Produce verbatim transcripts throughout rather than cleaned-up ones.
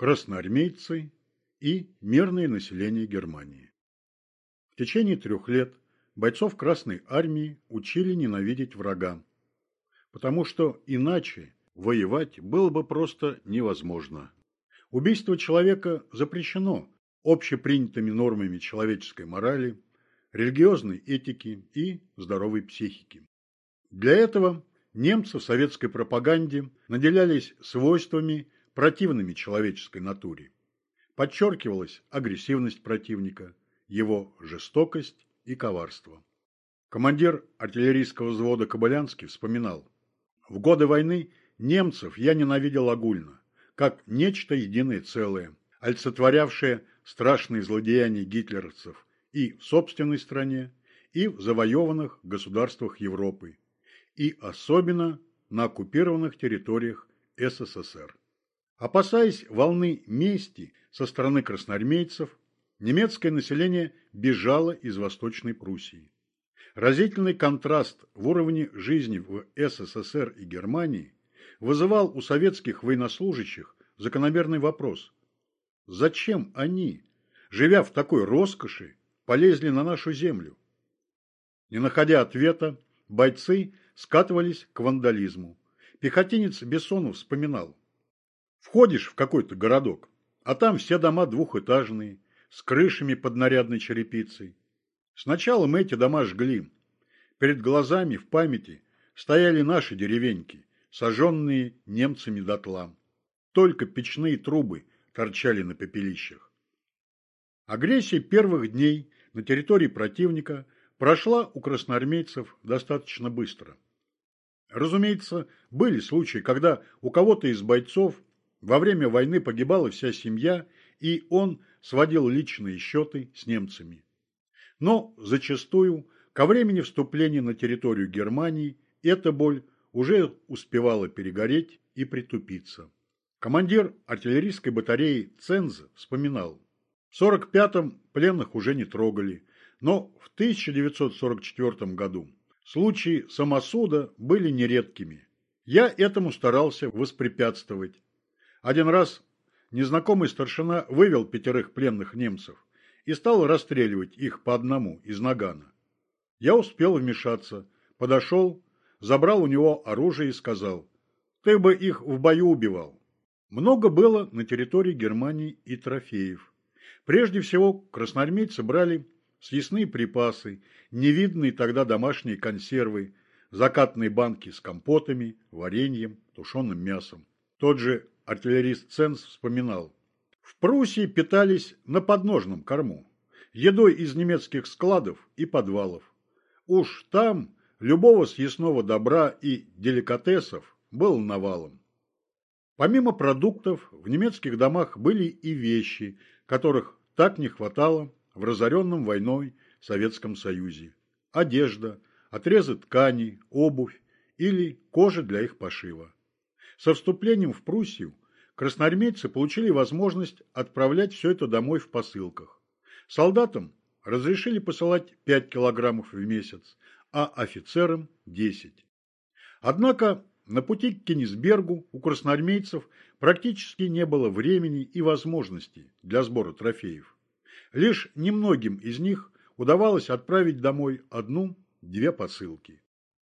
красноармейцы и мирное население Германии. В течение трех лет бойцов Красной Армии учили ненавидеть врага, потому что иначе воевать было бы просто невозможно. Убийство человека запрещено общепринятыми нормами человеческой морали, религиозной этики и здоровой психики. Для этого немцы в советской пропаганде наделялись свойствами, противными человеческой натуре. Подчеркивалась агрессивность противника, его жестокость и коварство. Командир артиллерийского взвода Кобылянский вспоминал: «В годы войны немцев я ненавидел огульно, как нечто единое целое, олицетворявшее страшные злодеяния гитлеровцев и в собственной стране, и в завоеванных государствах Европы, и особенно на оккупированных территориях СССР». Опасаясь волны мести со стороны красноармейцев, немецкое население бежало из Восточной Пруссии. Разительный контраст в уровне жизни в СССР и Германии вызывал у советских военнослужащих закономерный вопрос: зачем они, живя в такой роскоши, полезли на нашу землю? Не находя ответа, бойцы скатывались к вандализму. Пехотинец Бессонов вспоминал: «Входишь в какой-то городок, а там все дома двухэтажные, с крышами под нарядной черепицей. Сначала мы эти дома жгли. Перед глазами в памяти стояли наши деревеньки, сожженные немцами дотла. Только печные трубы торчали на пепелищах». Агрессия первых дней на территории противника прошла у красноармейцев достаточно быстро. Разумеется, были случаи, когда у кого-то из бойцов во время войны погибала вся семья, и он сводил личные счеты с немцами. Но зачастую ко времени вступления на территорию Германии эта боль уже успевала перегореть и притупиться. Командир артиллерийской батареи Ценз вспоминал: в сорок пятом пленных уже не трогали, но в тысяча девятьсот сорок четвёртом году случаи самосуда были нередкими. Я этому старался воспрепятствовать. Один раз незнакомый старшина вывел пятерых пленных немцев и стал расстреливать их по одному из нагана. Я успел вмешаться, подошел, забрал у него оружие и сказал: «Ты бы их в бою убивал». Много было на территории Германии и трофеев. Прежде всего, красноармейцы брали съестные припасы, невиданные тогда домашние консервы, закатные банки с компотами, вареньем, тушеным мясом. Тот же артиллерист Ценз вспоминал: в Пруссии питались на подножном корму, едой из немецких складов и подвалов. Уж там любого съестного добра и деликатесов было навалом. Помимо продуктов, в немецких домах были и вещи, которых так не хватало в разоренном войной Советском Союзе. Одежда, отрезы ткани, обувь или кожа для их пошива. Со вступлением в Пруссию красноармейцы получили возможность отправлять все это домой в посылках. Солдатам разрешили посылать пять килограммов в месяц, а офицерам – десять. Однако на пути к Кенигсбергу у красноармейцев практически не было времени и возможностей для сбора трофеев. Лишь немногим из них удавалось отправить домой одну-две посылки.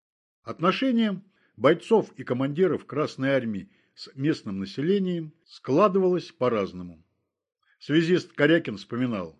Отношения бойцов и командиров Красной Армии с местным населением складывалось по-разному. Связист Корякин вспоминал: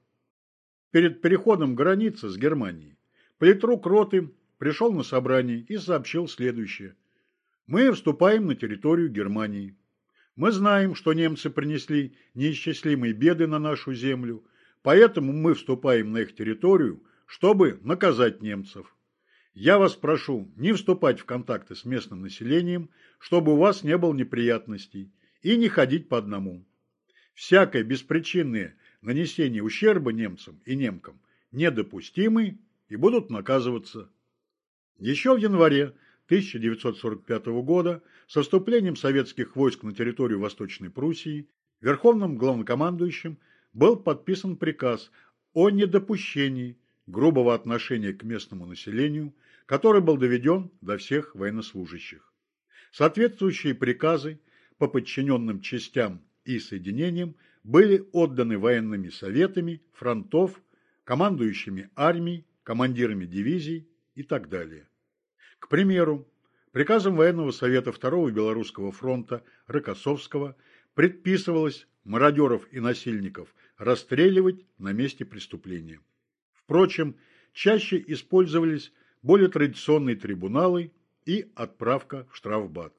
перед переходом границы с Германией политрук роты пришел на собрание и сообщил следующее: «Мы вступаем на территорию Германии. Мы знаем, что немцы принесли неисчислимые беды на нашу землю, поэтому мы вступаем на их территорию, чтобы наказать немцев. Я вас прошу не вступать в контакты с местным населением, чтобы у вас не было неприятностей, и не ходить по одному. Всякое беспричинное нанесение ущерба немцам и немкам недопустимы и будут наказываться». Еще в январе тысяча девятьсот сорок пятого года со вступлением советских войск на территорию Восточной Пруссии Верховным главнокомандующим был подписан приказ о недопущении грубого отношения к местному населению, который был доведен до всех военнослужащих. Соответствующие приказы по подчиненным частям и соединениям были отданы военными советами фронтов, командующими армией, командирами дивизий и так далее. К примеру, приказом военного совета Второго Белорусского фронта Рокоссовского предписывалось мародеров и насильников расстреливать на месте преступления. Впрочем, чаще использовались более традиционные трибуналы и отправка в штрафбат.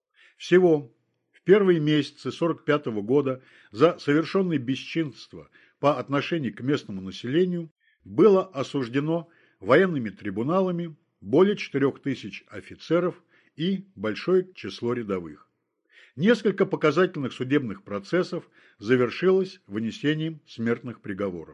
Всего в первые месяцы сорок пятого года за совершенные бесчинства по отношению к местному населению было осуждено военными трибуналами более четырех тысяч офицеров и большое число рядовых. Несколько показательных судебных процессов завершилось вынесением смертных приговоров.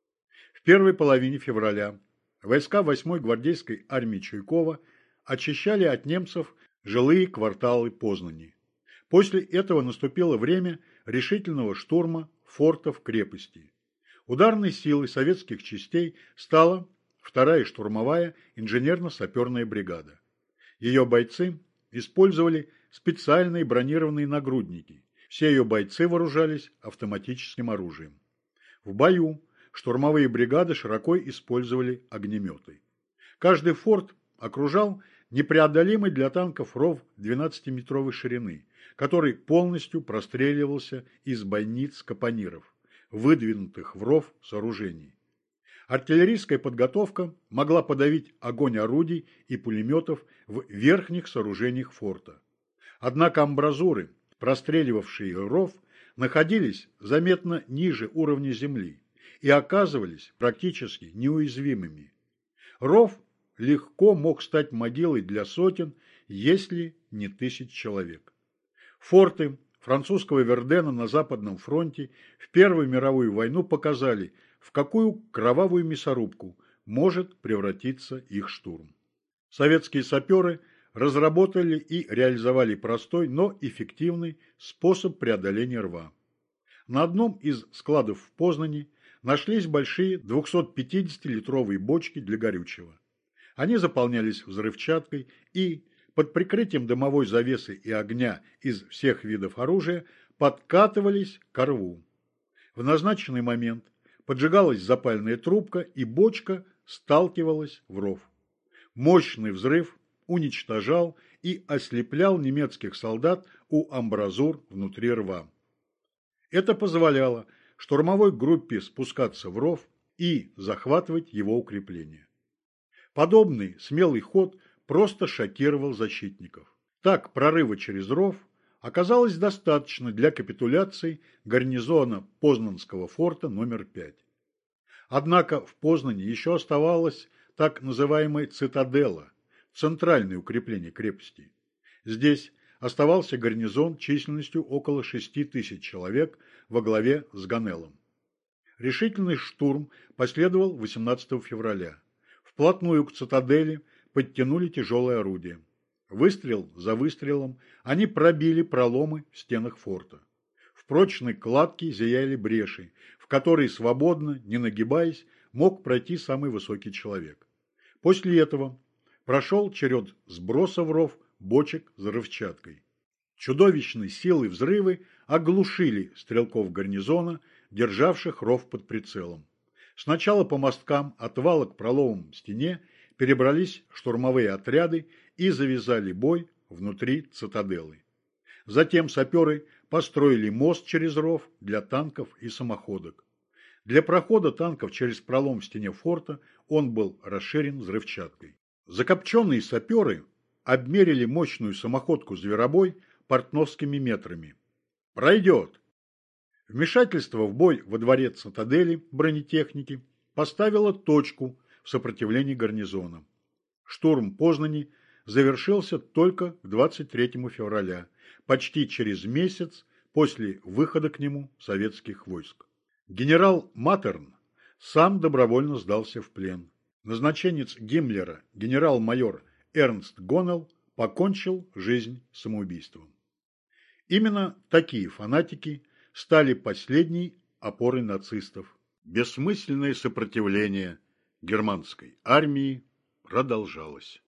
В первой половине февраля войска восьмой гвардейской армии Чуйкова очищали от немцев жилые кварталы Познани. После этого наступило время решительного штурма фортов крепости. Ударной силой советских частей стала вторая штурмовая инженерно-саперная бригада. Ее бойцы использовали специальные бронированные нагрудники. Все ее бойцы вооружались автоматическим оружием. В бою штурмовые бригады широко использовали огнеметы. Каждый форт окружал непреодолимый для танков ров двенадцатиметровой ширины, который полностью простреливался из бойниц-капониров, выдвинутых в ров сооружений. Артиллерийская подготовка могла подавить огонь орудий и пулеметов в верхних сооружениях форта. Однако амбразуры, простреливавшие ров, находились заметно ниже уровня земли и оказывались практически неуязвимыми. Ров легко мог стать могилой для сотен, если не тысяч человек. Форты французского Вердена на Западном фронте в Первую мировую войну показали, в какую кровавую мясорубку может превратиться их штурм. Советские саперы разработали и реализовали простой, но эффективный способ преодоления рва. На одном из складов в Познани нашлись большие двухсотпятидесятилитровые бочки для горючего. Они заполнялись взрывчаткой и, под прикрытием дымовой завесы и огня из всех видов оружия, подкатывались ко рву. В назначенный момент поджигалась запальная трубка, и бочка сталкивалась в ров. Мощный взрыв уничтожал и ослеплял немецких солдат у амбразур внутри рва. Это позволяло штурмовой группе спускаться в ров и захватывать его укрепления. Подобный смелый ход просто шокировал защитников. Так, прорыва через ров оказалось достаточно для капитуляции гарнизона Познанского форта номер пять. Однако в Познани еще оставалась так называемая цитадела, центральное укрепление крепости. Здесь оставался гарнизон численностью около шести тысяч человек во главе с Ганеллом. Решительный штурм последовал восемнадцатого февраля. Вплотную к цитадели подтянули тяжелые орудия. Выстрел за выстрелом они пробили проломы в стенах форта. В прочной кладке зияли бреши, в которые свободно, не нагибаясь, мог пройти самый высокий человек. После этого прошел черед сброса в ров бочек с взрывчаткой. Чудовищной силой взрывы оглушили стрелков гарнизона, державших ров под прицелом. Сначала по мосткам от вала к проломам в стене перебрались штурмовые отряды и завязали бой внутри цитаделы. Затем саперы построили мост через ров для танков и самоходок. Для прохода танков через пролом в стене форта он был расширен взрывчаткой. Закопченные саперы обмерили мощную самоходку «Зверобой» портновскими метрами. Пройдет. Вмешательство в бой во дворе цитадели бронетехники поставило точку в сопротивлении гарнизона. Штурм Познани завершился только к двадцать третьему февраля, почти через месяц после выхода к нему советских войск. Генерал Матерн сам добровольно сдался в плен. Назначенец Гиммлера, генерал-майор Эрнст Гонелл, покончил жизнь самоубийством. Именно такие фанатики стали последней опорой нацистов. Бессмысленное сопротивление германской армии продолжалось.